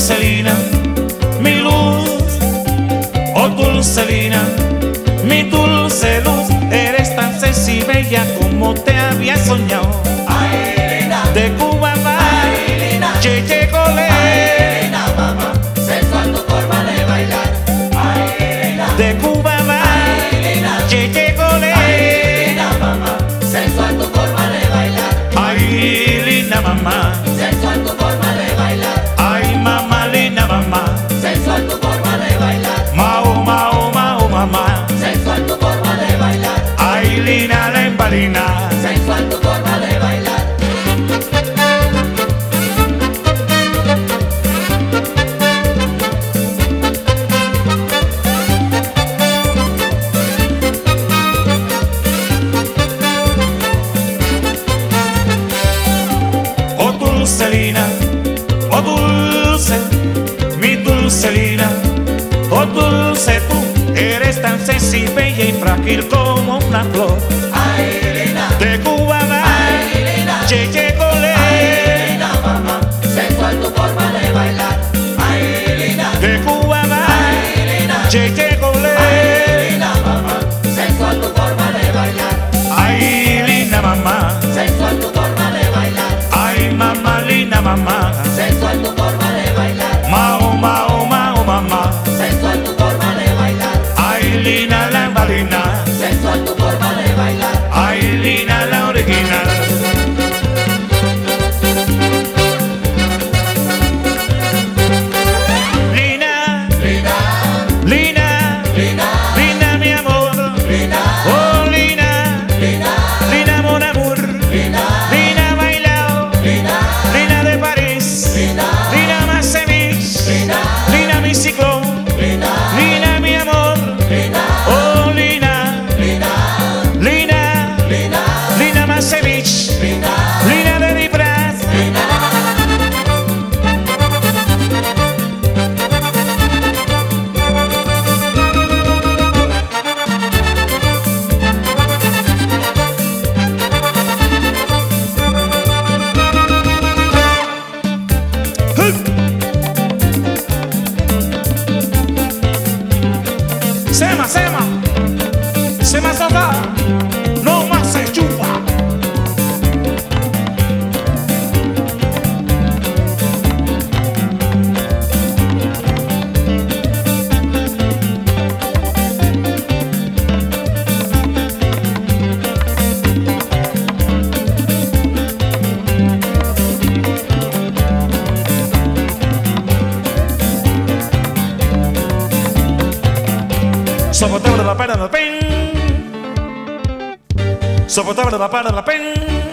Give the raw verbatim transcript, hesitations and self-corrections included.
Dulcelina, mi luz, oh Dulcelina, mi dulce luz, eres tan sencilla y bella como te había soñado. Ay, Lina, De Cuba va, ay, Lina, che, che, colé. ay, Lina, mamá, sensual tu forma de bailar. Ay, Lina, De Cuba va, ay, Lina, che, che, colé. ay, Lina, mamá, sensual tu forma de bailar. Ay, linda mamá, Sensual tu forma de bailar. ay, mamá, linda mamá. Sensual tu forma de bailar. Mao, mao, mao, mamá. Sensual tu forma de bailar. Ay, lina, la embalina. Sensual tu forma de bailar. Oh Dulcelina, oh dulce, mi Dulcelina, oh dulce tú, eres tan sencilla, bella y frágil como una flor. Ay, Lina, De Cuba va, ay, Lina, che, che, colé. ay, Lina, mamá, sensual tu forma de bailar. Ay, Lina, De Cuba va, ay, Lina, che, che, colé. ay, Lina, mamá, sensual tu forma de bailar. Ay, linda mamá, Sensual tu forma de bailar. ay, mamá, linda mamá. Sensual tu forma de bailar. Mao, mao, mao, mamá. Sensual tu forma de bailar. Ay, lina, la embalina. Sensual tu forma de bailar. Ay, lina, la original. Lina, Lina, Lina, Lina, Lina, mi amor. Lina, Oh, Lina, Lina, Lina, mon amour. Lina, Lina, bailao. Lina, Lina de París. Lina, Lina, Massevich. Lina, Lina, mi ciclón. Lina, Lina, mi amor. Lina, Oh, Lina, Lina, Lina, Lina, Lina Massevich. Lina, Lina de Dipras. Sema, sema, sema soca, no más se chupa. Soportable la para la pen. Soportable la para la pen.